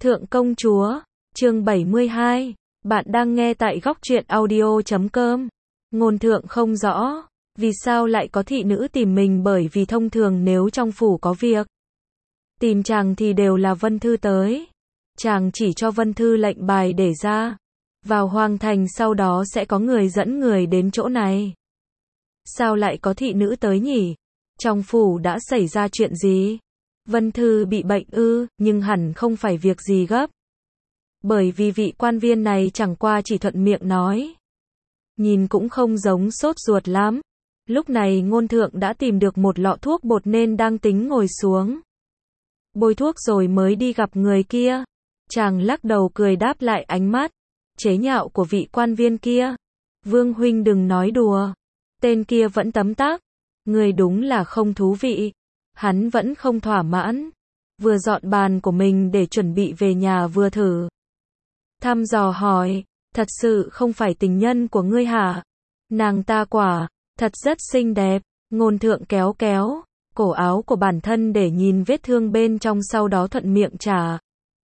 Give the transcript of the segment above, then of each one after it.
Thượng công chúa, chương 72, bạn đang nghe tại góc truyện audio.com. Ngôn thượng không rõ, vì sao lại có thị nữ tìm mình, bởi vì thông thường nếu trong phủ có việc tìm chàng thì đều là Vân Thư tới. Chàng chỉ cho Vân Thư lệnh bài để ra vào hoàng thành, sau đó sẽ có người dẫn người đến chỗ này. Sao lại có thị nữ tới nhỉ? Trong phủ đã xảy ra chuyện gì? Vân Thư bị bệnh ư? Nhưng hẳn không phải việc gì gấp. Bởi vì vị quan viên này chẳng qua chỉ thuận miệng nói. Nhìn cũng không giống sốt ruột lắm. Lúc này ngôn thượng đã tìm được một lọ thuốc bột nên đang tính ngồi xuống bôi thuốc rồi mới đi gặp người kia. Chàng lắc đầu cười đáp lại ánh mắt chế nhạo của vị quan viên kia. Vương huynh đừng nói đùa. Tên kia vẫn tấm tắc. Người đúng là không thú vị. Hắn vẫn không thỏa mãn. Vừa dọn bàn của mình để chuẩn bị về nhà vừa thử thăm dò hỏi. Thật sự không phải tình nhân của ngươi hả? Nàng ta quả thật rất xinh đẹp. Ngôn thượng kéo kéo cổ áo của bản thân để nhìn vết thương bên trong, sau đó thuận miệng trả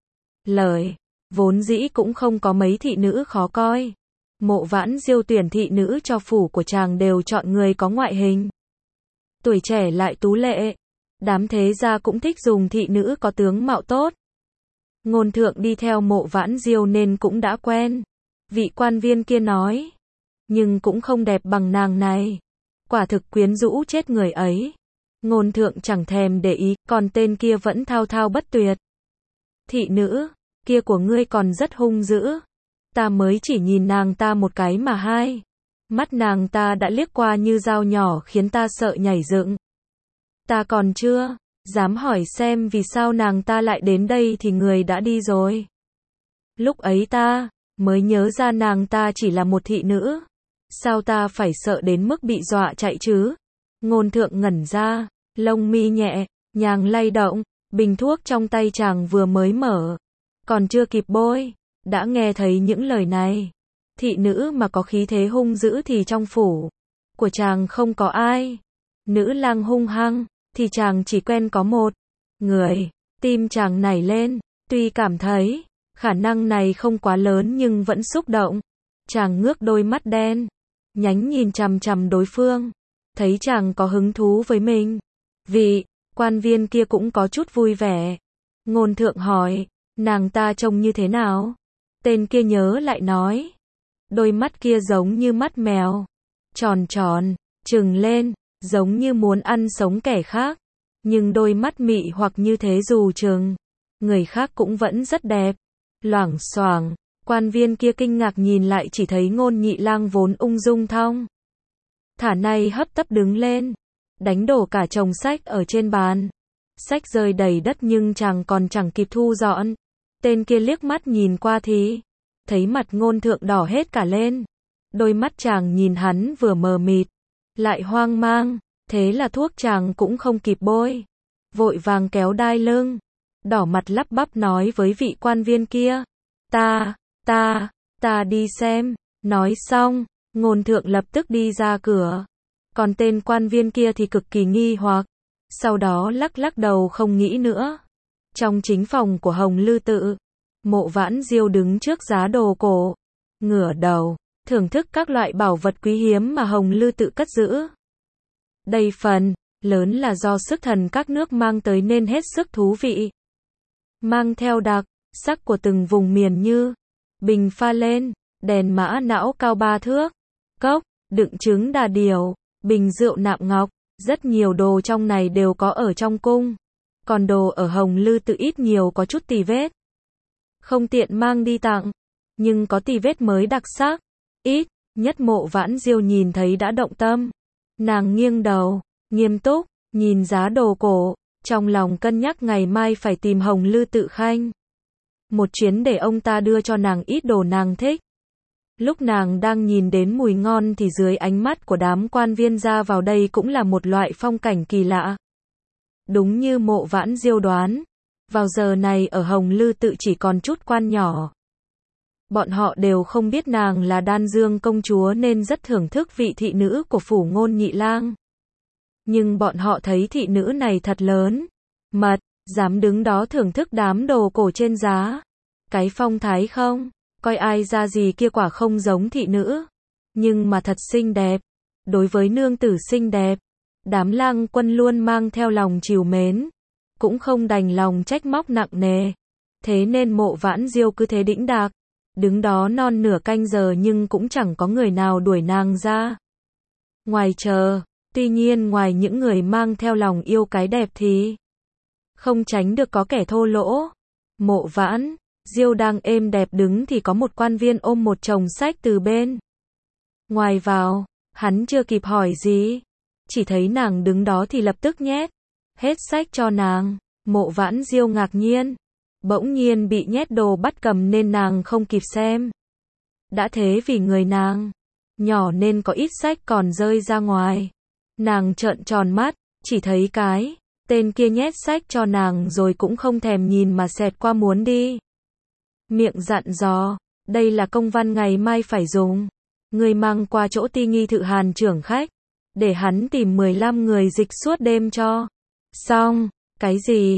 lời. Vốn dĩ cũng không có mấy thị nữ khó coi. Mộ Vãn Diêu tuyển thị nữ cho phủ của chàng đều chọn người có ngoại hình tuổi trẻ lại tú lệ. Đám thế gia cũng thích dùng thị nữ có tướng mạo tốt. Ngôn thượng đi theo Mộ Vãn Diêu nên cũng đã quen. Vị quan viên kia nói. Nhưng cũng không đẹp bằng nàng này. Quả thực quyến rũ chết người ấy. Ngôn thượng chẳng thèm để ý, còn tên kia vẫn thao thao bất tuyệt. Thị nữ kia của ngươi còn rất hung dữ. Ta mới chỉ nhìn nàng ta một cái mà hai mắt nàng ta đã liếc qua như dao nhỏ, khiến ta sợ nhảy dựng. Ta còn chưa dám hỏi xem vì sao nàng ta lại đến đây thì người đã đi rồi. Lúc ấy ta mới nhớ ra nàng ta chỉ là một thị nữ. Sao ta phải sợ đến mức bị dọa chạy chứ? Ngôn thượng ngẩn ra, lông mi nhẹ nhàng lay động. Bình thuốc trong tay chàng vừa mới mở, còn chưa kịp bôi, đã nghe thấy những lời này. Thị nữ mà có khí thế hung dữ thì trong phủ của chàng không có ai. Nữ lang hung hăng thì chàng chỉ quen có một người. Tim chàng nảy lên, tuy cảm thấy khả năng này không quá lớn nhưng vẫn xúc động. Chàng ngước đôi mắt đen nhánh nhìn chằm chằm đối phương, thấy chàng có hứng thú với mình. Vị quan viên kia cũng có chút vui vẻ. Ngôn thượng hỏi, nàng ta trông như thế nào? Tên kia nhớ lại nói, đôi mắt kia giống như mắt mèo, tròn tròn, trừng lên, giống như muốn ăn sống kẻ khác. Nhưng đôi mắt mị hoặc như thế dù trừng người khác cũng vẫn rất đẹp. Loảng xoảng, quan viên kia kinh ngạc nhìn lại, chỉ thấy Ngôn Nhị Lang vốn ung dung thong thả nay hấp tấp đứng lên, đánh đổ cả chồng sách ở trên bàn. Sách rơi đầy đất nhưng chàng còn chẳng kịp thu dọn. Tên kia liếc mắt nhìn qua thì thấy mặt ngôn thượng đỏ hết cả lên. Đôi mắt chàng nhìn hắn vừa mờ mịt lại hoang mang. Thế là thuốc chàng cũng không kịp bôi, vội vàng kéo đai lưng, đỏ mặt lắp bắp nói với vị quan viên kia. Ta đi xem. Nói xong, ngôn thượng lập tức đi ra cửa. Còn tên quan viên kia thì cực kỳ nghi hoặc, sau đó lắc đầu không nghĩ nữa. Trong chính phòng của Hồng Lư Tự, Mộ Vãn Diêu đứng trước giá đồ cổ, ngửa đầu thưởng thức các loại bảo vật quý hiếm mà Hồng Lư Tự cất giữ. Đây phần lớn là do sức thần các nước mang tới nên hết sức thú vị. Mang theo đặc sắc của từng vùng miền như bình pha lên, đèn mã não cao 3 thước, cốc đựng trứng đà điểu, bình rượu nạm ngọc. Rất nhiều đồ trong này đều có ở trong cung. Còn đồ ở Hồng Lư Tự ít nhiều có chút tì vết, không tiện mang đi tặng. Nhưng có tì vết mới đặc sắc. Ít nhất Mộ Vãn Diêu nhìn thấy đã động tâm. Nàng nghiêng đầu, nghiêm túc nhìn giá đồ cổ, trong lòng cân nhắc ngày mai phải tìm Hồng Lư Tự Khanh một chuyến để ông ta đưa cho nàng ít đồ nàng thích. Lúc nàng đang nhìn đến mùi ngon thì dưới ánh mắt của đám quan viên ra vào đây cũng là một loại phong cảnh kỳ lạ. Đúng như Mộ Vãn Diêu đoán, vào giờ này ở Hồng Lư Tự chỉ còn chút quan nhỏ. Bọn họ đều không biết nàng là Đan Dương công chúa nên rất thưởng thức vị thị nữ của phủ Ngôn Nhị Lang. Nhưng bọn họ thấy thị nữ này thật lớn mật, dám đứng đó thưởng thức đám đồ cổ trên giá. Cái phong thái không, coi ai ra gì kia quả không giống thị nữ. Nhưng mà thật xinh đẹp. Đối với nương tử xinh đẹp, đám Lang Quân luôn mang theo lòng trìu mến, cũng không đành lòng trách móc nặng nề. Thế nên Mộ Vãn Diêu cứ thế đĩnh đạc, đứng đó non nửa canh giờ nhưng cũng chẳng có người nào đuổi nàng ra. Ngoài chờ, tuy nhiên ngoài những người mang theo lòng yêu cái đẹp thì không tránh được có kẻ thô lỗ. Mộ Vãn Diêu đang êm đẹp đứng thì có một quan viên ôm một chồng sách từ bên ngoài vào, hắn chưa kịp hỏi gì, chỉ thấy nàng đứng đó thì lập tức nhét hết sách cho nàng. Mộ Vãn Diêu ngạc nhiên, bỗng nhiên bị nhét đồ bắt cầm nên nàng không kịp xem. Đã thế vì người nàng nhỏ nên có ít sách còn rơi ra ngoài. Nàng trợn tròn mắt, chỉ thấy cái tên kia nhét sách cho nàng rồi cũng không thèm nhìn mà xẹt qua muốn đi. Miệng dặn dò, đây là công văn ngày mai phải dùng. Người mang qua chỗ Ti Nghi Thự Hàn trưởng khách, để hắn tìm 15 người dịch suốt đêm cho. Xong, cái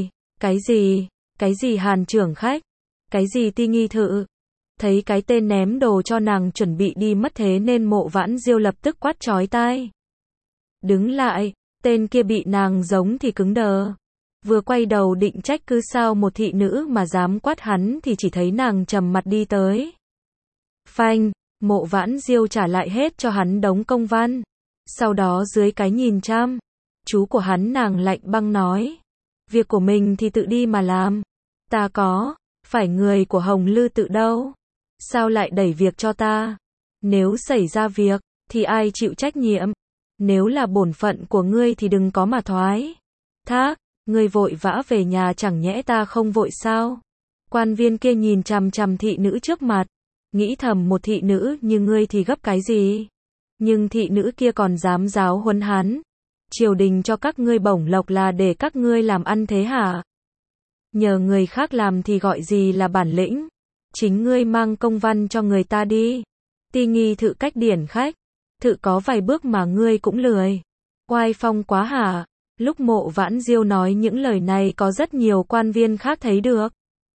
gì Hàn trưởng khách, cái gì Ti Nghi Thự. Thấy cái tên ném đồ cho nàng chuẩn bị đi mất thế nên Mộ Vãn Diêu lập tức quát chói tai. Đứng lại, tên kia bị nàng giống thì cứng đờ. Vừa quay đầu định trách cứ sao một thị nữ mà dám quát hắn thì chỉ thấy nàng trầm mặt đi tới. Phanh, Mộ Vãn Diêu trả lại hết cho hắn đống công văn. Sau đó dưới cái nhìn chăm chú của hắn nàng lạnh băng nói. Việc của mình thì tự đi mà làm. Ta có phải người của Hồng Lư Tự đâu. Sao lại đẩy việc cho ta? Nếu xảy ra việc, thì ai chịu trách nhiệm? Nếu là bổn phận của ngươi thì đừng có mà thoái thác. Ngươi vội vã về nhà chẳng nhẽ ta không vội sao? Quan viên kia nhìn chằm chằm thị nữ trước mặt, nghĩ thầm một thị nữ như ngươi thì gấp cái gì? Nhưng thị nữ kia còn dám giáo huấn hắn. Triều đình cho các ngươi bổng lộc là để các ngươi làm ăn thế hả? Nhờ người khác làm thì gọi gì là bản lĩnh? Chính ngươi mang công văn cho người ta đi. Ti Nghi Thự cách điển khách, thự có vài bước mà ngươi cũng lười. Oai phong quá hả? Lúc Mộ Vãn Diêu nói những lời này có rất nhiều quan viên khác thấy được.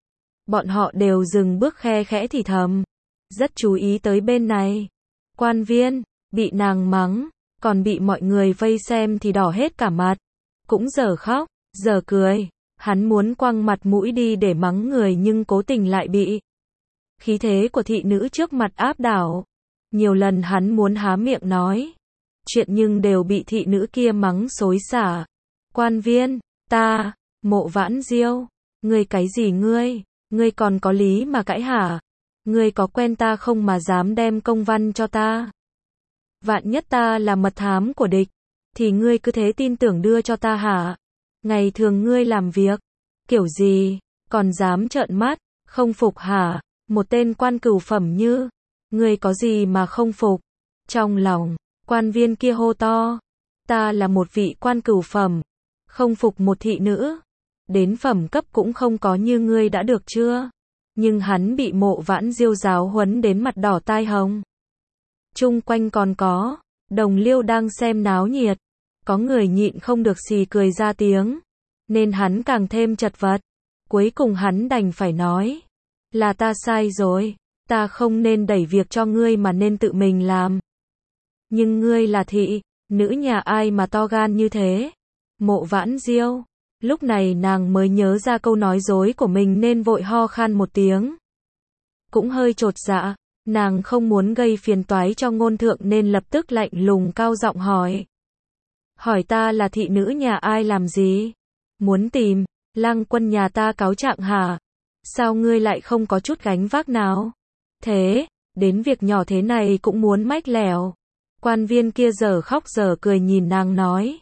Bọn họ đều dừng bước khe khẽ thì thầm, rất chú ý tới bên này. Quan viên, bị nàng mắng, còn bị mọi người vây xem thì đỏ hết cả mặt. Cũng giờ khóc, giờ cười. Hắn muốn quăng mặt mũi đi để mắng người nhưng cố tình lại bị khí thế của thị nữ trước mặt áp đảo. Nhiều lần hắn muốn há miệng nói chuyện nhưng đều bị thị nữ kia mắng xối xả. Quan viên, ta, Mộ Vãn Diêu, ngươi cái gì ngươi còn có lý mà cãi hả? Ngươi có quen ta không mà dám đem công văn cho ta? Vạn nhất ta là mật thám của địch, thì ngươi cứ thế tin tưởng đưa cho ta hả? Ngày thường ngươi làm việc kiểu gì, còn dám trợn mắt, không phục hả? Một tên quan cửu phẩm như ngươi có gì mà không phục? Trong lòng, quan viên kia hô to, ta là một vị quan cửu phẩm, không phục một thị nữ, đến phẩm cấp cũng không có như ngươi đã được chưa? Nhưng hắn bị Mộ Vãn Diêu giáo huấn đến mặt đỏ tai hồng. Chung quanh còn có đồng liêu đang xem náo nhiệt, có người nhịn không được xì cười ra tiếng, nên hắn càng thêm chật vật. Cuối cùng hắn đành phải nói, là ta sai rồi, ta không nên đẩy việc cho ngươi mà nên tự mình làm. Nhưng ngươi là thị nữ nhà ai mà to gan như thế? Mộ Vãn Diêu, lúc này nàng mới nhớ ra câu nói dối của mình nên vội ho khan một tiếng. Cũng hơi chột dạ, nàng không muốn gây phiền toái cho ngôn thượng nên lập tức lạnh lùng cao giọng hỏi. Hỏi ta là thị nữ nhà ai làm gì? Muốn tìm Lang Quân nhà ta cáo trạng hả? Sao ngươi lại không có chút gánh vác nào? Thế, đến việc nhỏ thế này cũng muốn mách lẻo. Quan viên kia giờ khóc giờ cười nhìn nàng nói.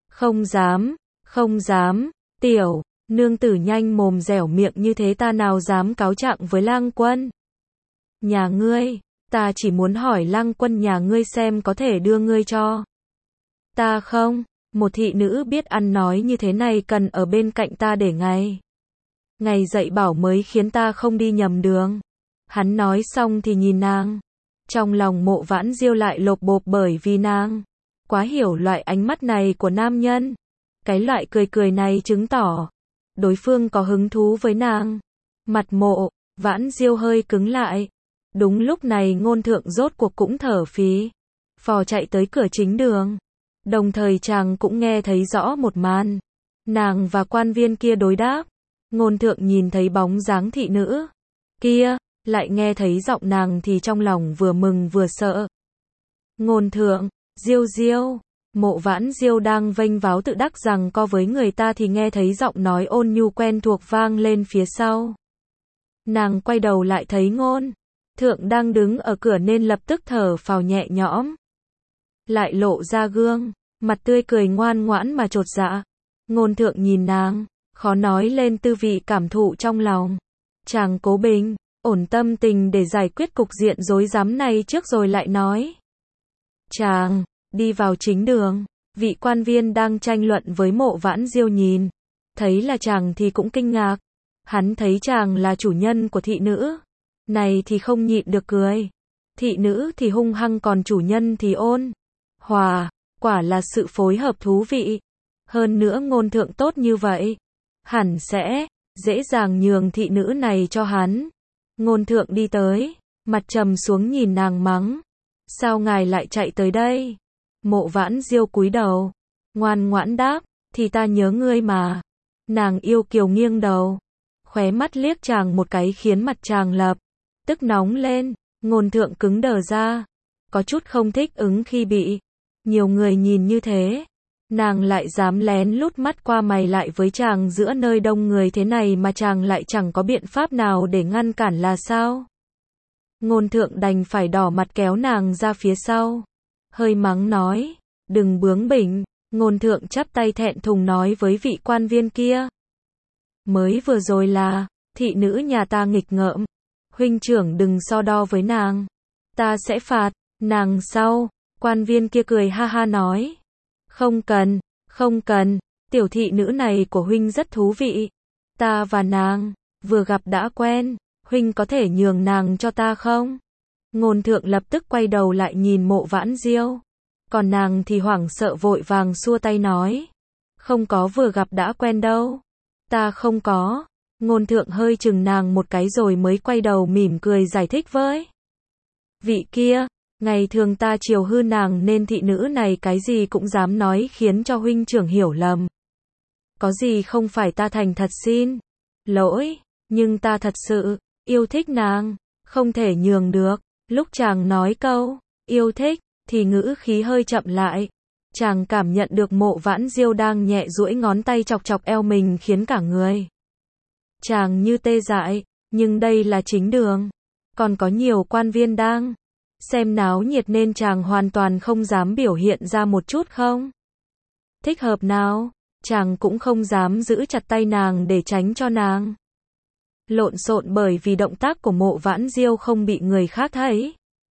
Không dám, tiểu nương tử nhanh mồm dẻo miệng như thế ta nào dám cáo trạng với Lang Quân. Nhà ngươi, ta chỉ muốn hỏi Lang Quân nhà ngươi xem có thể đưa ngươi cho ta không? Một thị nữ biết ăn nói như thế này cần ở bên cạnh ta để ngày dạy bảo mới khiến ta không đi nhầm đường. Hắn nói xong thì nhìn nàng. Trong lòng Mộ Vãn Diêu lại lộp bộp bởi vì nàng quá hiểu loại ánh mắt này của nam nhân. Cái loại cười cười này chứng tỏ đối phương có hứng thú với nàng. Mặt Mộ Vãn Diêu hơi cứng lại. Đúng lúc này Ngôn Thượng rốt cuộc cũng thở phì phò chạy tới cửa chính đường. Đồng thời chàng cũng nghe thấy rõ một màn. Nàng và quan viên kia đối đáp. Ngôn Thượng nhìn thấy bóng dáng thị nữ kia, lại nghe thấy giọng nàng thì trong lòng vừa mừng vừa sợ. Ngôn Thượng, Diêu Diêu. Mộ Vãn Diêu đang vênh váo tự đắc rằng co với người ta thì nghe thấy giọng nói ôn nhu quen thuộc vang lên phía sau. Nàng quay đầu lại thấy Ngôn Thượng đang đứng ở cửa nên lập tức thở phào nhẹ nhõm. Lại lộ ra gương mặt tươi cười ngoan ngoãn mà chột dạ. Ngôn Thượng nhìn nàng, khó nói lên tư vị cảm thụ trong lòng. Chàng cố bình ổn tâm tình để giải quyết cục diện rối rắm này trước rồi lại nói. Chàng đi vào chính đường, vị quan viên đang tranh luận với Mộ Vãn Diêu nhìn thấy là chàng thì cũng kinh ngạc. Hắn thấy chàng là chủ nhân của thị nữ này thì không nhịn được cười. Thị nữ thì hung hăng còn chủ nhân thì ôn hòa, quả là sự phối hợp thú vị. Hơn nữa Ngôn Thượng tốt như vậy, hẳn sẽ dễ dàng nhường thị nữ này cho hắn. Ngôn Thượng đi tới, mặt trầm xuống nhìn nàng mắng. Sao ngài lại chạy tới đây? Mộ Vãn Diêu cúi đầu, ngoan ngoãn đáp, thì ta nhớ ngươi mà. Nàng yêu kiều nghiêng đầu, khóe mắt liếc chàng một cái khiến mặt chàng lập tức nóng lên. Ngôn Thượng cứng đờ ra, có chút không thích ứng khi bị nhiều người nhìn như thế. Nàng lại dám lén lút mắt qua mày lại với chàng giữa nơi đông người thế này mà chàng lại chẳng có biện pháp nào để ngăn cản là sao? Ngôn Thượng đành phải đỏ mặt kéo nàng ra phía sau, hơi mắng nói, đừng bướng bỉnh. Ngôn Thượng chắp tay thẹn thùng nói với vị quan viên kia. Mới vừa rồi là thị nữ nhà ta nghịch ngợm, huynh trưởng đừng so đo với nàng, ta sẽ phạt nàng sau. Quan viên kia cười ha ha nói, không cần, không cần, tiểu thị nữ này của huynh rất thú vị, ta và nàng vừa gặp đã quen, huynh có thể nhường nàng cho ta không? Ngôn Thượng lập tức quay đầu lại nhìn Mộ Vãn Diêu, còn nàng thì hoảng sợ vội vàng xua tay nói, không có vừa gặp đã quen đâu, ta không có. Ngôn Thượng hơi chừng nàng một cái rồi mới quay đầu mỉm cười giải thích với vị kia, ngày thường ta chiều hư nàng nên thị nữ này cái gì cũng dám nói khiến cho huynh trưởng hiểu lầm. Có gì không phải ta thành thật xin lỗi, nhưng ta thật sự yêu thích nàng, không thể nhường được. Lúc chàng nói câu yêu thích thì ngữ khí hơi chậm lại. Chàng cảm nhận được Mộ Vãn Diêu đang nhẹ duỗi ngón tay chọc chọc eo mình khiến cả người chàng như tê dại, nhưng đây là chính đường, còn có nhiều quan viên đang xem náo nhiệt nên chàng hoàn toàn không dám biểu hiện ra một chút không thích hợp nào. Chàng cũng không dám giữ chặt tay nàng để tránh cho nàng lộn xộn bởi vì động tác của Mộ Vãn Diêu không bị người khác thấy.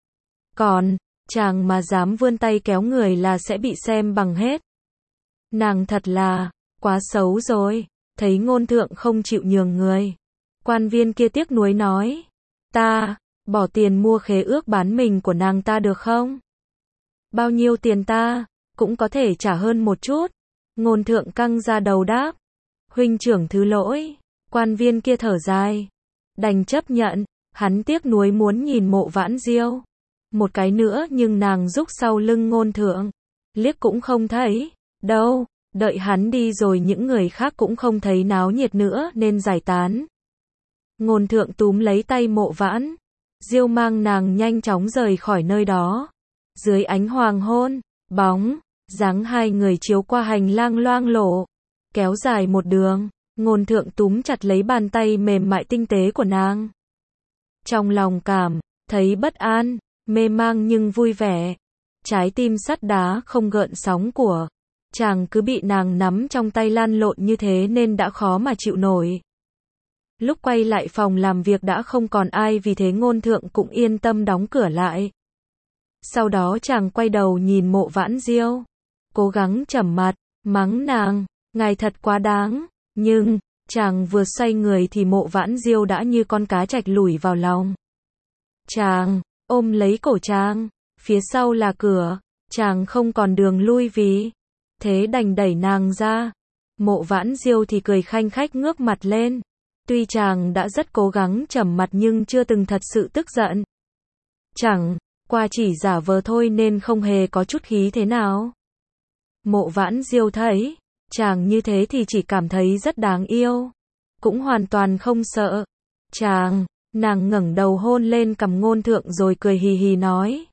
Còn chàng mà dám vươn tay kéo người là sẽ bị xem bằng hết. Nàng thật là quá xấu rồi. Thấy Ngôn Thượng không chịu nhường người, quan viên kia tiếc nuối nói, ta bỏ tiền mua khế ước bán mình của nàng ta được không? Bao nhiêu tiền ta cũng có thể trả hơn một chút. Ngôn Thượng căng ra đầu đáp, huynh trưởng thứ lỗi. Quan viên kia thở dài, đành chấp nhận. Hắn tiếc nuối muốn nhìn Mộ Vãn Diêu một cái nữa nhưng nàng rúc sau lưng Ngôn Thượng, liếc cũng không thấy đâu. Đợi hắn đi rồi những người khác cũng không thấy náo nhiệt nữa nên giải tán. Ngôn Thượng túm lấy tay Mộ Vãn Diêu mang nàng nhanh chóng rời khỏi nơi đó. Dưới ánh hoàng hôn, bóng dáng hai người chiếu qua hành lang loang lổ, kéo dài một đường. Ngôn Thượng túm chặt lấy bàn tay mềm mại tinh tế của nàng. Trong lòng cảm thấy bất an, mê mang nhưng vui vẻ. Trái tim sắt đá không gợn sóng của chàng cứ bị nàng nắm trong tay lăn lộn như thế nên đã khó mà chịu nổi. Lúc quay lại phòng làm việc đã không còn ai vì thế Ngôn Thượng cũng yên tâm đóng cửa lại. Sau đó chàng quay đầu nhìn Mộ Vãn Diêu, cố gắng trầm mặt, mắng nàng, ngài thật quá đáng. Nhưng chàng vừa xoay người thì Mộ Vãn Diêu đã như con cá trạch lủi vào lòng chàng, ôm lấy cổ chàng. Phía sau là cửa, chàng không còn đường lui vì thế đành đẩy nàng ra. Mộ Vãn Diêu thì cười khanh khách ngước mặt lên, Tuy chàng đã rất cố gắng trầm mặt nhưng chưa từng thật sự tức giận. Chẳng qua chỉ giả vờ thôi nên không hề có chút khí thế nào. Mộ Vãn Diêu thấy chàng như thế thì chỉ cảm thấy rất đáng yêu, cũng hoàn toàn không sợ chàng. Nàng ngẩng đầu hôn lên cằm Ngôn Thượng rồi cười hì hì nói: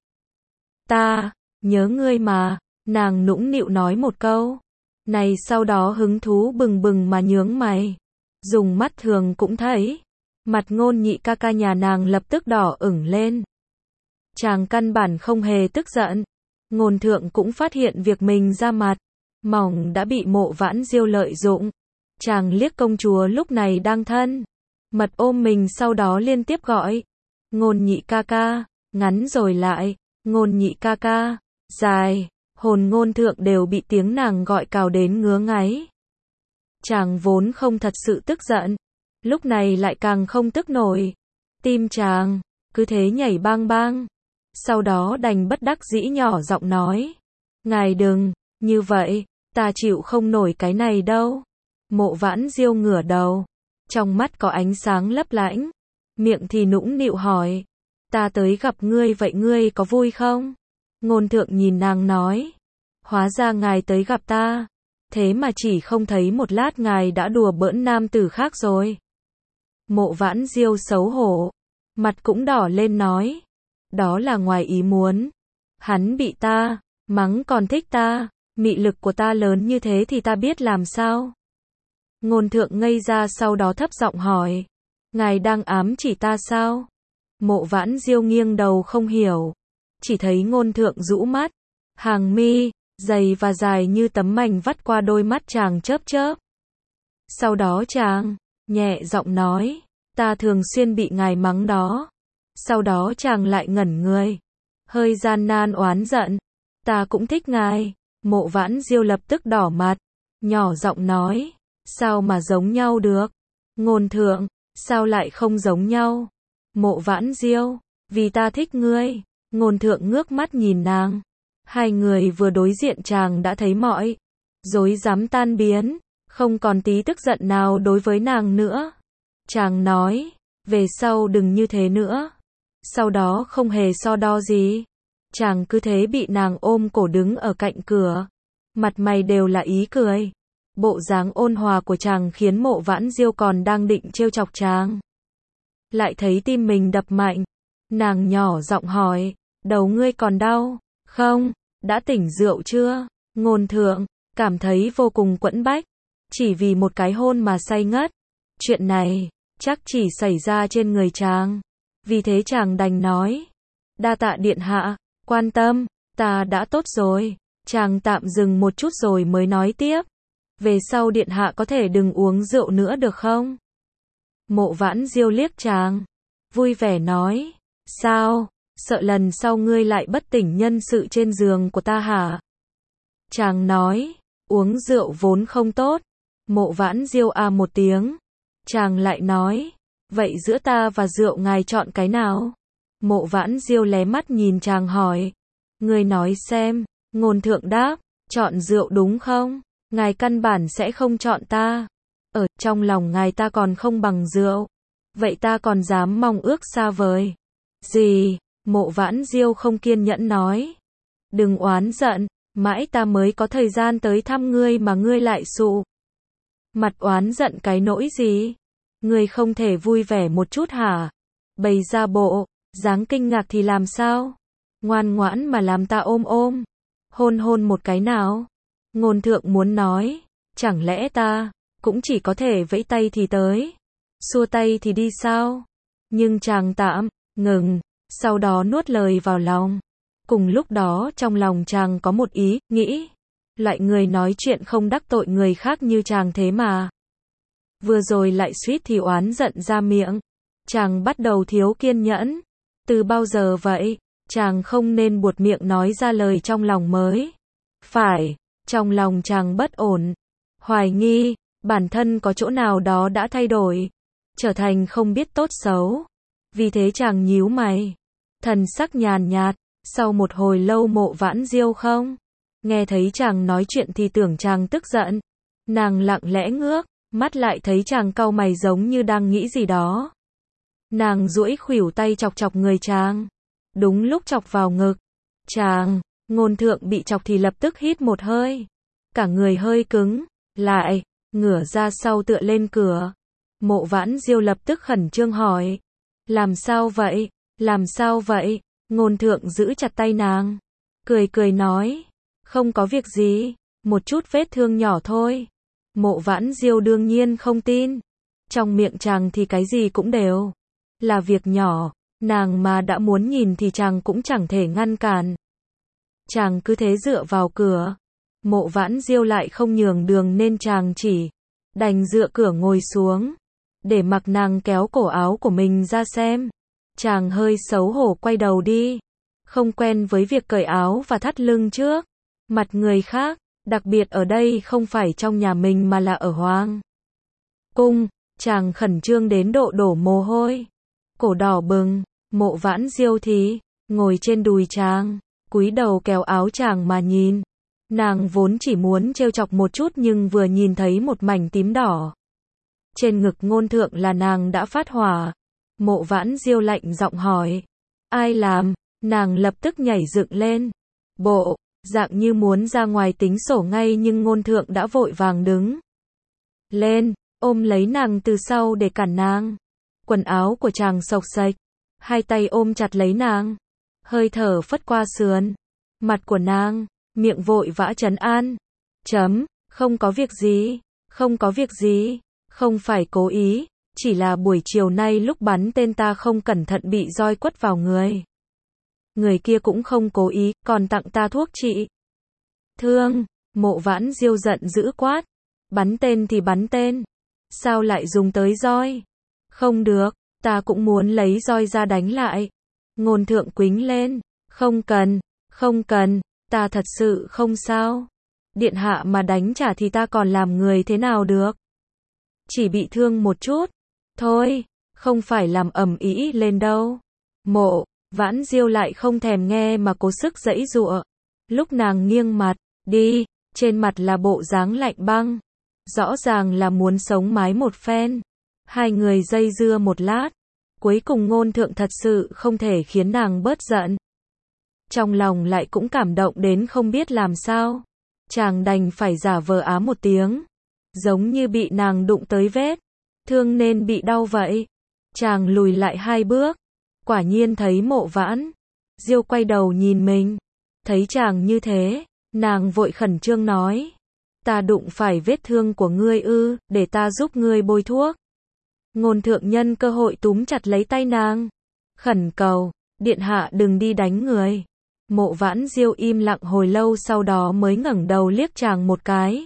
"Ta nhớ ngươi mà." Nàng nũng nịu nói một câu này, sau đó hứng thú bừng bừng mà nhướng mày. Dùng mắt thường cũng thấy mặt Ngôn nhị ca ca nhà nàng lập tức đỏ ửng lên. Chàng căn bản không hề tức giận. Ngôn Thượng cũng phát hiện việc mình ra mặt mỏng đã bị Mộ Vãn Diêu lợi dụng. Chàng liếc công chúa lúc này đang thân mật ôm mình, sau đó liên tiếp gọi: "Ngôn nhị ca ca", ngắn rồi lại: "Ngôn nhị ca ca", dài. Hồn Ngôn Thượng đều bị tiếng nàng gọi cào đến ngứa ngáy. Chàng vốn không thật sự tức giận, lúc này lại càng không tức nổi. Tim chàng cứ thế nhảy bang bang. Sau đó đành bất đắc dĩ nhỏ giọng nói: "Ngài đừng như vậy, ta chịu không nổi cái này đâu." Mộ Vãn Diêu ngửa đầu, trong mắt có ánh sáng lấp lánh, miệng thì nũng nịu hỏi: "Ta tới gặp ngươi vậy ngươi có vui không?" Ngôn Thượng nhìn nàng nói: "Hóa ra ngài tới gặp ta, thế mà chỉ không thấy một lát ngài đã đùa bỡn nam tử khác rồi." Mộ Vãn Diêu xấu hổ, mặt cũng đỏ lên nói: "Đó là ngoài ý muốn. Hắn bị ta mắng còn thích ta, mị lực của ta lớn như thế thì ta biết làm sao?" Ngôn Thượng ngây ra, sau đó thấp giọng hỏi: "Ngài đang ám chỉ ta sao?" Mộ Vãn Diêu nghiêng đầu không hiểu, chỉ thấy Ngôn Thượng rũ mắt, hàng mi dày và dài như tấm mành vắt qua đôi mắt chàng chớp chớp. Sau đó chàng nhẹ giọng nói: "Ta thường xuyên bị ngài mắng đó." Sau đó chàng lại ngẩn người, hơi gian nan oán giận: "Ta cũng thích ngài." Mộ Vãn Diêu lập tức đỏ mặt, nhỏ giọng nói: "Sao mà giống nhau được? Ngôn Thượng, sao lại không giống nhau?" Mộ Vãn Diêu: "Vì ta thích ngươi." Ngôn Thượng ngước mắt nhìn nàng. Hai người vừa đối diện chàng đã thấy mọi rối rắm tan biến, không còn tí tức giận nào đối với nàng nữa. Chàng nói: "Về sau đừng như thế nữa." Sau đó không hề so đo gì, chàng cứ thế bị nàng ôm cổ đứng ở cạnh cửa, mặt mày đều là ý cười. Bộ dáng ôn hòa của chàng khiến Mộ Vãn Diêu còn đang định trêu chọc chàng, lại thấy tim mình đập mạnh. Nàng nhỏ giọng hỏi: "Đầu ngươi còn đau không? Đã tỉnh rượu chưa?" Ngôn Thượng cảm thấy vô cùng quẫn bách, chỉ vì một cái hôn mà say ngất. Chuyện này chắc chỉ xảy ra trên người chàng, vì thế chàng đành nói: "Đa tạ điện hạ quan tâm, ta đã tốt rồi." Chàng tạm dừng một chút rồi mới nói tiếp: "Về sau điện hạ có thể đừng uống rượu nữa được không?" Mộ Vãn Diêu liếc chàng, vui vẻ nói: "Sao, sợ lần sau ngươi lại bất tỉnh nhân sự trên giường của ta hả?" Chàng nói: "Uống rượu vốn không tốt." Mộ Vãn Diêu à một tiếng. Chàng lại nói: "Vậy giữa ta và rượu ngài chọn cái nào?" Mộ Vãn Diêu lé mắt nhìn chàng hỏi: "Ngươi nói xem." Ngôn Thượng đáp: "Chọn rượu đúng không? Ngài căn bản sẽ không chọn ta. Ở trong lòng ngài ta còn không bằng rượu. Vậy ta còn dám mong ước xa vời gì?" Mộ Vãn Diêu không kiên nhẫn nói: "Đừng oán giận, mãi ta mới có thời gian tới thăm ngươi mà ngươi lại sụ mặt oán giận cái nỗi gì? Ngươi không thể vui vẻ một chút hả? Bày ra bộ dáng kinh ngạc thì làm sao? Ngoan ngoãn mà làm ta ôm ôm, hôn hôn một cái nào." Ngôn Thượng muốn nói: "Chẳng lẽ ta cũng chỉ có thể vẫy tay thì tới, xua tay thì đi sao?" Nhưng chàng tạm ngừng, sau đó nuốt lời vào lòng. Cùng lúc đó trong lòng chàng có một ý nghĩ: loại người nói chuyện không đắc tội người khác như chàng thế mà vừa rồi lại suýt thì oán giận ra miệng. Chàng bắt đầu thiếu kiên nhẫn. Từ bao giờ vậy, chàng không nên buột miệng nói ra lời trong lòng mới phải. Trong lòng chàng bất ổn, hoài nghi bản thân có chỗ nào đó đã thay đổi, trở thành không biết tốt xấu. Vì thế chàng nhíu mày, thần sắc nhàn nhạt. Sau một hồi lâu Mộ Vãn Diêu không nghe thấy chàng nói chuyện thì tưởng chàng tức giận. Nàng lặng lẽ ngước mắt lại thấy chàng cau mày giống như đang nghĩ gì đó. Nàng duỗi khuỷu tay chọc chọc người chàng. Đúng lúc chọc vào ngực. Chàng, Ngôn Thượng bị chọc thì lập tức hít một hơi. Cả người hơi cứng, lại, ngửa ra sau tựa lên cửa. Mộ Vãn Diêu lập tức khẩn trương hỏi. Làm sao vậy? Làm sao vậy? Ngôn Thượng giữ chặt tay nàng. Cười cười nói. Không có việc gì, một chút vết thương nhỏ thôi. Mộ Vãn Diêu đương nhiên không tin. Trong miệng chàng thì cái gì cũng đều là việc nhỏ, nàng mà đã muốn nhìn thì chàng cũng chẳng thể ngăn cản. Chàng cứ thế dựa vào cửa. Mộ Vãn Diêu lại không nhường đường nên chàng chỉ đành dựa cửa ngồi xuống, để mặc nàng kéo cổ áo của mình ra xem. Chàng hơi xấu hổ quay đầu đi. Không quen với việc cởi áo và thắt lưng trước mặt người khác, đặc biệt ở đây không phải trong nhà mình mà là ở Hoàng cung. Chàng khẩn trương đến độ đổ mồ hôi, cổ đỏ bừng. Mộ Vãn Diêu thì ngồi trên đùi chàng, cúi đầu kéo áo chàng mà nhìn. Nàng vốn chỉ muốn trêu chọc một chút nhưng vừa nhìn thấy một mảnh tím đỏ trên ngực Ngôn Thượng là nàng đã phát hỏa. Mộ Vãn Diêu lạnh giọng hỏi. Ai làm? Nàng lập tức nhảy dựng lên. Bộ dạng như muốn ra ngoài tính sổ ngay nhưng Ngôn Thượng đã vội vàng đứng lên, ôm lấy nàng từ sau để cản nàng. Quần áo của chàng xộc xệch, hai tay ôm chặt lấy nàng, hơi thở phất qua sườn mặt của nàng, miệng vội vã trấn an. Không có việc gì, không có việc gì, không phải cố ý, chỉ là buổi chiều nay lúc bắn tên ta không cẩn thận bị roi quất vào người. Người kia cũng không cố ý, còn tặng ta thuốc trị thương. Mộ Vãn Diêu giận dữ quát. Bắn tên thì bắn tên, sao lại dùng tới roi? Không được, ta cũng muốn lấy roi ra đánh lại. Ngôn Thượng quýnh lên. Không cần, không cần, ta thật sự không sao. Điện hạ mà đánh trả thì ta còn làm người thế nào được? Chỉ bị thương một chút thôi, không phải làm ầm ĩ lên đâu. Mộ Vãn Diêu lại không thèm nghe mà cố sức giãy giụa. Lúc nàng nghiêng mặt đi, trên mặt là bộ dáng lạnh băng, rõ ràng là muốn sống mái một phen. Hai người dây dưa một lát, cuối cùng Ngôn Thượng thật sự không thể khiến nàng bớt giận. Trong lòng lại cũng cảm động đến không biết làm sao. Chàng đành phải giả vờ á một tiếng, giống như bị nàng đụng tới vết thương nên bị đau vậy. Chàng lùi lại hai bước, quả nhiên thấy Mộ Vãn Diêu quay đầu nhìn mình. Thấy chàng như thế, nàng vội khẩn trương nói. Ta đụng phải vết thương của ngươi ư, để ta giúp ngươi bôi thuốc. Ngôn Thượng nhân cơ hội túm chặt lấy tay nàng, khẩn cầu, điện hạ đừng đi đánh người. Mộ Vãn Diêu im lặng hồi lâu sau đó mới ngẩng đầu liếc chàng một cái.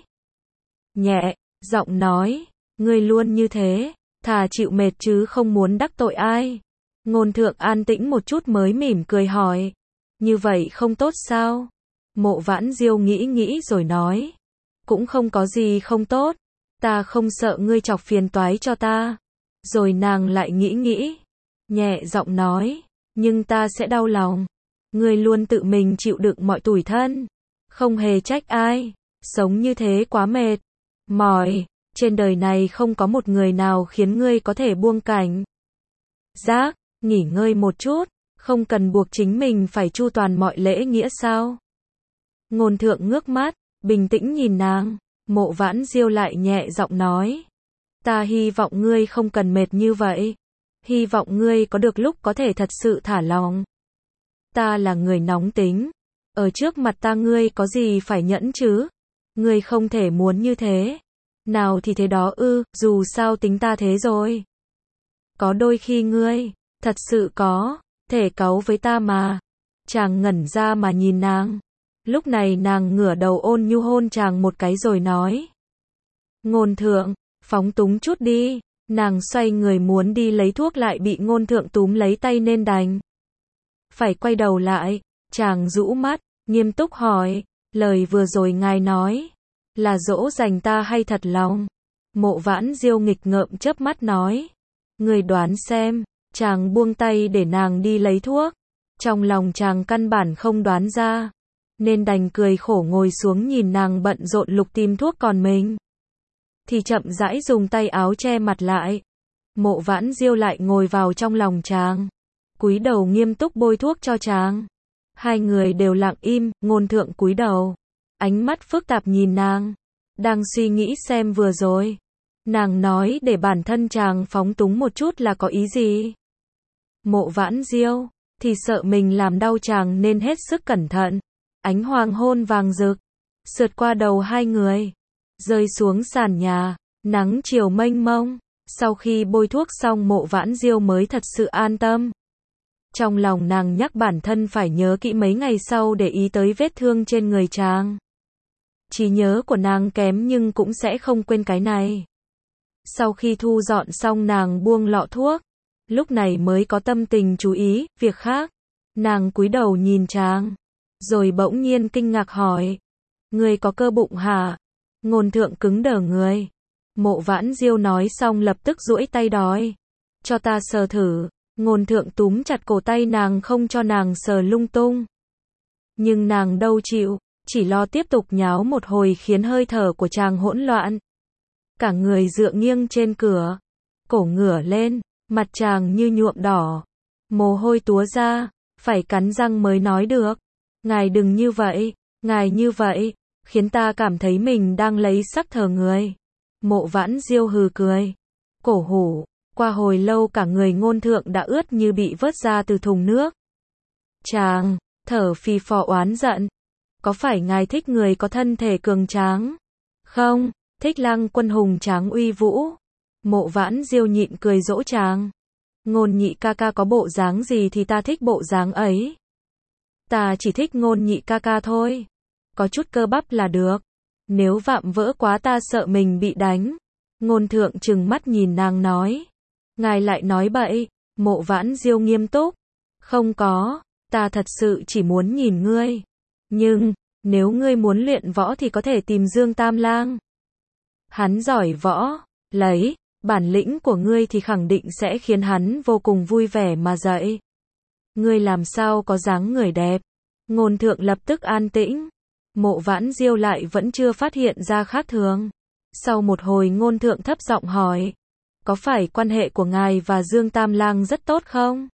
Nhẹ giọng nói, ngươi luôn như thế, thà chịu mệt chứ không muốn đắc tội ai. Ngôn Thượng an tĩnh một chút mới mỉm cười hỏi. Như vậy không tốt sao? Mộ Vãn Diêu nghĩ nghĩ rồi nói. Cũng không có gì không tốt. Ta không sợ ngươi chọc phiền toái cho ta. Rồi nàng lại nghĩ nghĩ, nhẹ giọng nói. Nhưng ta sẽ đau lòng. Ngươi luôn tự mình chịu đựng mọi tủi thân, không hề trách ai. Sống như thế quá mệt mỏi. Trên đời này không có một người nào khiến ngươi có thể buông cảnh giác, nghỉ ngơi một chút, không cần buộc chính mình phải chu toàn mọi lễ nghĩa sao? Ngôn Thượng ngước mắt, bình tĩnh nhìn nàng. Mộ Vãn Diêu lại nhẹ giọng nói. Ta hy vọng ngươi không cần mệt như vậy. Hy vọng ngươi có được lúc có thể thật sự thả lòng. Ta là người nóng tính. Ở trước mặt ta ngươi có gì phải nhẫn chứ? Ngươi không thể muốn như thế. Nào thì thế đó ư, dù sao tính ta thế rồi. Có đôi khi ngươi thật sự có thể cáu với ta mà. Chàng ngẩn ra mà nhìn nàng. Lúc này nàng ngửa đầu ôn nhu hôn chàng một cái rồi nói. Ngôn Thượng, phóng túng chút đi. Nàng xoay người muốn đi lấy thuốc lại bị Ngôn Thượng túm lấy tay nên đành phải quay đầu lại. Chàng rũ mắt, nghiêm túc hỏi. Lời vừa rồi ngài nói là dỗ dành ta hay thật lòng? Mộ Vãn Diêu nghịch ngợm chớp mắt nói. Người đoán xem. Chàng buông tay để nàng đi lấy thuốc. Trong lòng chàng căn bản không đoán ra, nên đành cười khổ ngồi xuống nhìn nàng bận rộn lục tìm thuốc còn mình thì chậm rãi dùng tay áo che mặt lại. Mộ Vãn Diêu lại ngồi vào trong lòng chàng, cúi đầu nghiêm túc bôi thuốc cho chàng. Hai người đều lặng im, Ngôn Thượng cúi đầu, ánh mắt phức tạp nhìn nàng, đang suy nghĩ xem vừa rồi nàng nói để bản thân chàng phóng túng một chút là có ý gì. Mộ Vãn Diêu thì sợ mình làm đau chàng nên hết sức cẩn thận. Ánh hoàng hôn vàng rực sượt qua đầu hai người, rơi xuống sàn nhà, nắng chiều mênh mông. Sau khi bôi thuốc xong, Mộ Vãn Diêu mới thật sự an tâm. Trong lòng nàng nhắc bản thân phải nhớ kỹ mấy ngày sau để ý tới vết thương trên người chàng. Trí nhớ của nàng kém nhưng cũng sẽ không quên cái này. Sau khi thu dọn xong, nàng buông lọ thuốc, lúc này mới có tâm tình chú ý việc khác. Nàng cúi đầu nhìn chàng, rồi bỗng nhiên kinh ngạc hỏi: "Ngươi có cơ bụng hả?" Ngôn Thượng cứng đờ người. Mộ Vãn Diêu nói xong lập tức duỗi tay đòi: "Cho ta sờ thử." Ngôn Thượng túm chặt cổ tay nàng không cho nàng sờ lung tung. Nhưng nàng đâu chịu, chỉ lo tiếp tục nháo một hồi khiến hơi thở của chàng hỗn loạn. Cả người dựa nghiêng trên cửa, cổ ngửa lên, mặt chàng như nhuộm đỏ, mồ hôi túa ra, phải cắn răng mới nói được: "Ngài đừng như vậy, ngài như vậy, khiến ta cảm thấy mình đang lấy sắc thờ người." Mộ Vãn Diêu hừ cười, cổ hủ. Qua hồi lâu cả người Ngôn Thượng đã ướt như bị vớt ra từ thùng nước. Chàng thở phì phò oán giận: "Có phải ngài thích người có thân thể cường tráng không? Thích Lăng Quân hùng tráng uy vũ?" Mộ Vãn Diêu nhịn cười dỗ chàng: "Ngôn nhị ca ca có bộ dáng gì thì ta thích bộ dáng ấy. Ta chỉ thích Ngôn nhị ca ca thôi. Có chút cơ bắp là được. Nếu vạm vỡ quá ta sợ mình bị đánh." Ngôn Thượng trừng mắt nhìn nàng nói: "Ngài lại nói bậy." Mộ Vãn Diêu nghiêm túc: "Không có, ta thật sự chỉ muốn nhìn ngươi. Nhưng, nếu ngươi muốn luyện võ thì có thể tìm Dương Tam Lang. Hắn giỏi võ, lấy bản lĩnh của ngươi thì khẳng định sẽ khiến hắn vô cùng vui vẻ mà dạy. Ngươi làm sao có dáng người đẹp." Ngôn Thượng lập tức an tĩnh. Mộ Vãn Diêu lại vẫn chưa phát hiện ra khác thường. Sau một hồi Ngôn Thượng thấp giọng hỏi: "Có phải quan hệ của ngài và Dương Tam Lang rất tốt không?"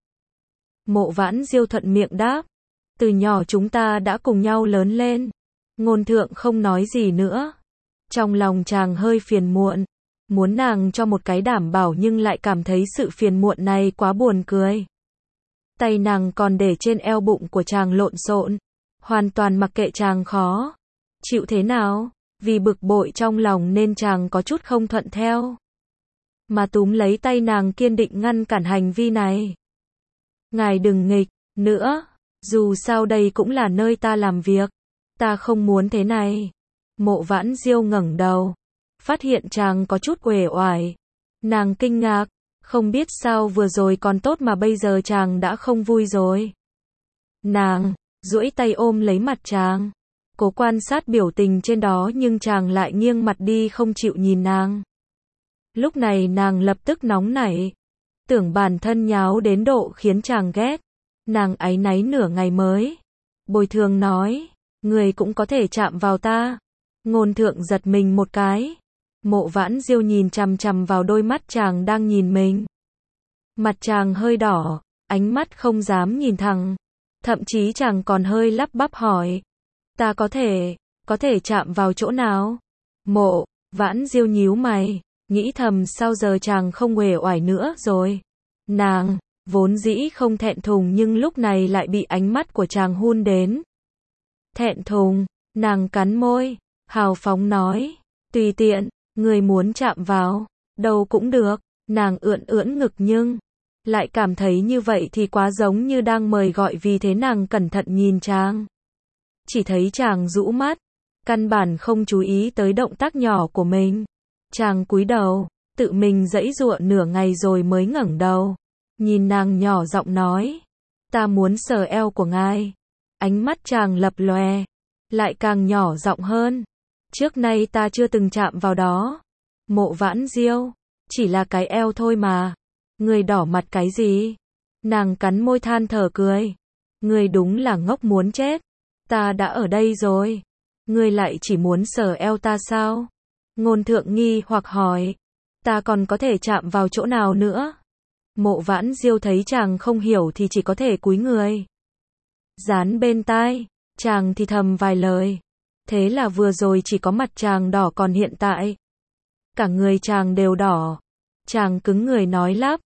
Mộ Vãn Diêu thuận miệng đáp: "Từ nhỏ chúng ta đã cùng nhau lớn lên." Ngôn Thượng không nói gì nữa. Trong lòng chàng hơi phiền muộn, muốn nàng cho một cái đảm bảo nhưng lại cảm thấy sự phiền muộn này quá buồn cười. Tay nàng còn để trên eo bụng của chàng lộn xộn, hoàn toàn mặc kệ chàng khó chịu thế nào. Vì bực bội trong lòng nên chàng có chút không thuận theo, mà túm lấy tay nàng kiên định ngăn cản hành vi này. "Ngài đừng nghịch nữa, dù sao đây cũng là nơi ta làm việc, ta không muốn thế này." Mộ Vãn Diêu ngẩng đầu, phát hiện chàng có chút uể oải. Nàng kinh ngạc, không biết sao vừa rồi còn tốt mà bây giờ chàng đã không vui rồi. Nàng duỗi tay ôm lấy mặt chàng, cố quan sát biểu tình trên đó nhưng chàng lại nghiêng mặt đi không chịu nhìn nàng. Lúc này nàng lập tức nóng nảy, tưởng bản thân nháo đến độ khiến chàng ghét. Nàng áy náy nửa ngày mới bồi thường nói: "Người cũng có thể chạm vào ta." Ngôn Thượng giật mình một cái. Mộ Vãn Diêu nhìn chằm chằm vào đôi mắt chàng đang nhìn mình. Mặt chàng hơi đỏ, ánh mắt không dám nhìn thẳng. Thậm chí chàng còn hơi lắp bắp hỏi: "Ta có thể chạm vào chỗ nào?" Mộ Vãn Diêu nhíu mày, nghĩ thầm sao giờ chàng không uể oải nữa rồi. Nàng vốn dĩ không thẹn thùng nhưng lúc này lại bị ánh mắt của chàng hun đến. Thẹn thùng, nàng cắn môi, hào phóng nói: "Tùy tiện, người muốn chạm vào đâu cũng được." Nàng ưỡn ưỡn ngực nhưng lại cảm thấy như vậy thì quá giống như đang mời gọi, vì thế nàng cẩn thận nhìn chàng. Chỉ thấy chàng rũ mắt, căn bản không chú ý tới động tác nhỏ của mình. Chàng cúi đầu, tự mình giãy giụa nửa ngày rồi mới ngẩng đầu, nhìn nàng nhỏ giọng nói: "Ta muốn sờ eo của ngài." Ánh mắt chàng lập lòe, lại càng nhỏ giọng hơn: "Trước nay ta chưa từng chạm vào đó." Mộ Vãn Diêu: "Chỉ là cái eo thôi mà. Người đỏ mặt cái gì?" Nàng cắn môi than thở cười: "Người đúng là ngốc muốn chết. Ta đã ở đây rồi, ngươi lại chỉ muốn sờ eo ta sao?" Ngôn Thượng nghi hoặc hỏi, ta còn có thể chạm vào chỗ nào nữa? Mộ Vãn Diêu thấy chàng không hiểu thì chỉ có thể cúi người dán bên tai, chàng thì thầm vài lời. Thế là vừa rồi chỉ có mặt chàng đỏ, còn hiện tại cả người chàng đều đỏ. Chàng cứng người nói lắp,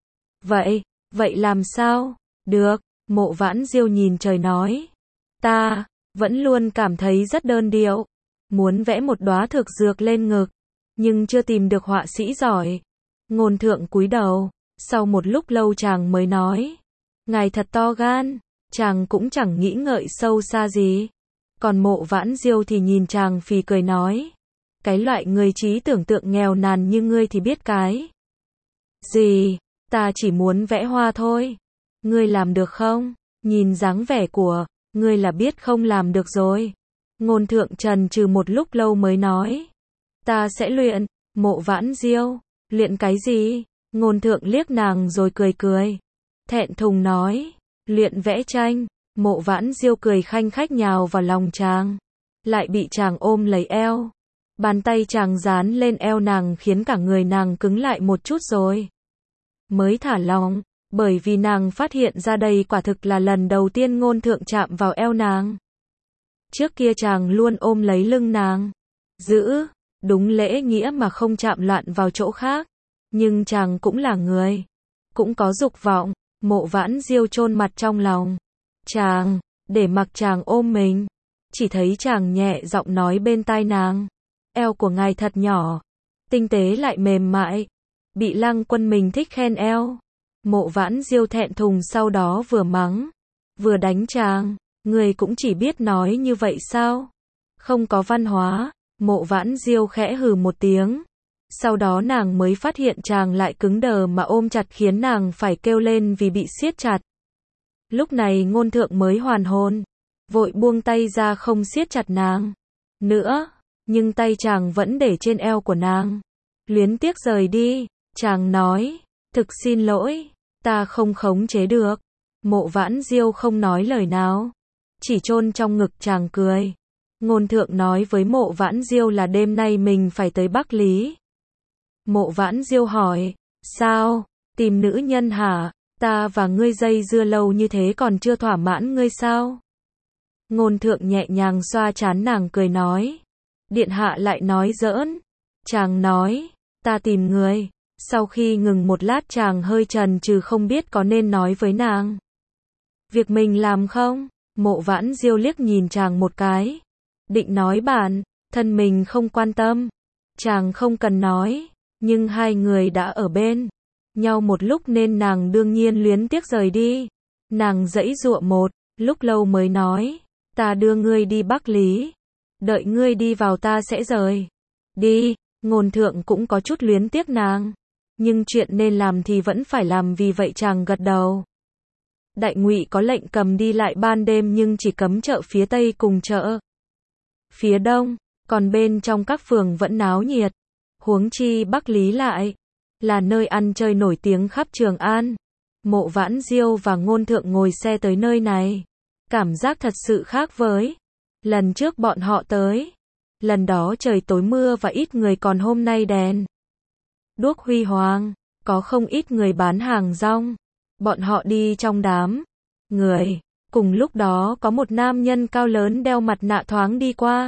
vậy làm sao? Được, Mộ Vãn Diêu nhìn trời nói, ta vẫn luôn cảm thấy rất đơn điệu, muốn vẽ một đóa thực dược lên ngực, nhưng chưa tìm được họa sĩ giỏi. Ngôn Thượng cúi đầu, sau một lúc lâu chàng mới nói, ngài thật to gan. Chàng cũng chẳng nghĩ ngợi sâu xa gì. Còn Mộ Vãn Diêu thì nhìn chàng phì cười nói, cái loại người trí tưởng tượng nghèo nàn như ngươi thì biết cái gì, ta chỉ muốn vẽ hoa thôi. Ngươi làm được không? Nhìn dáng vẻ của ngươi là biết không làm được rồi. Ngôn Thượng chần chừ một lúc lâu mới nói, ta sẽ luyện. Mộ Vãn Diêu, luyện cái gì? Ngôn Thượng liếc nàng rồi cười cười, thẹn thùng nói, luyện vẽ tranh. Mộ Vãn Diêu cười khanh khách nhào vào lòng chàng, lại bị chàng ôm lấy eo. Bàn tay chàng dán lên eo nàng khiến cả người nàng cứng lại một chút rồi mới thả lỏng, bởi vì nàng phát hiện ra đây quả thực là lần đầu tiên Ngôn Thượng chạm vào eo nàng. Trước kia chàng luôn ôm lấy lưng nàng, giữ đúng lễ nghĩa mà không chạm loạn vào chỗ khác, nhưng chàng cũng là người, cũng có dục vọng. Mộ Vãn Diêu chôn mặt trong lòng chàng, để mặc chàng ôm mình. Chỉ thấy chàng nhẹ giọng nói bên tai nàng, eo của ngài thật nhỏ, tinh tế lại mềm mại. Bị Lăng Quân mình thích khen eo. Mộ Vãn Diêu thẹn thùng, sau đó vừa mắng vừa đánh chàng, người cũng chỉ biết nói như vậy sao? Không có văn hóa. Mộ Vãn Diêu khẽ hừ một tiếng. Sau đó nàng mới phát hiện chàng lại cứng đờ mà ôm chặt, khiến nàng phải kêu lên vì bị siết chặt. Lúc này Ngôn Thượng mới hoàn hồn, vội buông tay ra không siết chặt nàng nữa, nhưng tay chàng vẫn để trên eo của nàng. Luyến tiếc rời đi, chàng nói, thực xin lỗi, ta không khống chế được. Mộ Vãn Diêu không nói lời nào, chỉ chôn trong ngực chàng cười. Ngôn Thượng nói với Mộ Vãn Diêu là đêm nay mình phải tới Bắc Lý. Mộ Vãn Diêu hỏi, sao? Tìm nữ nhân hả? Ta và ngươi dây dưa lâu như thế còn chưa thỏa mãn ngươi sao? Ngôn Thượng nhẹ nhàng xoa trán nàng cười nói, điện hạ lại nói giỡn. Chàng nói, ta tìm người. Sau khi ngừng một lát chàng hơi chần chừ không biết có nên nói với nàng việc mình làm không. Mộ Vãn Diêu liếc nhìn chàng một cái, định nói bản thân mình không quan tâm, chàng không cần nói, nhưng hai người đã ở bên nhau một lúc nên nàng đương nhiên luyến tiếc rời đi. Nàng giãy giụa một lúc lâu mới nói, ta đưa ngươi đi Bắc Lý, đợi ngươi đi vào ta sẽ rời đi. Ngôn Thượng cũng có chút luyến tiếc nàng, nhưng chuyện nên làm thì vẫn phải làm, vì vậy chàng gật đầu. Đại ngụy có lệnh cầm đi lại ban đêm nhưng chỉ cấm chợ phía Tây cùng chợ phía Đông, còn bên trong các phường vẫn náo nhiệt. Huống chi Bắc Lý lại là nơi ăn chơi nổi tiếng khắp Trường An. Mộ Vãn Diêu và Ngôn Thượng ngồi xe tới nơi này, cảm giác thật sự khác với lần trước bọn họ tới. Lần đó trời tối mưa và ít người, còn hôm nay đèn đuốc huy hoàng, có không ít người bán hàng rong. Bọn họ đi trong đám người, cùng lúc đó có một nam nhân cao lớn đeo mặt nạ thoáng đi qua.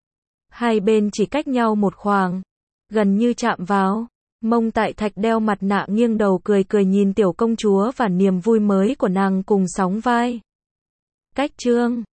Hai bên chỉ cách nhau một khoảng, gần như chạm vào. Mông Tại Thạch đeo mặt nạ nghiêng đầu cười cười nhìn tiểu công chúa và niềm vui mới của nàng cùng sóng vai. Cách chương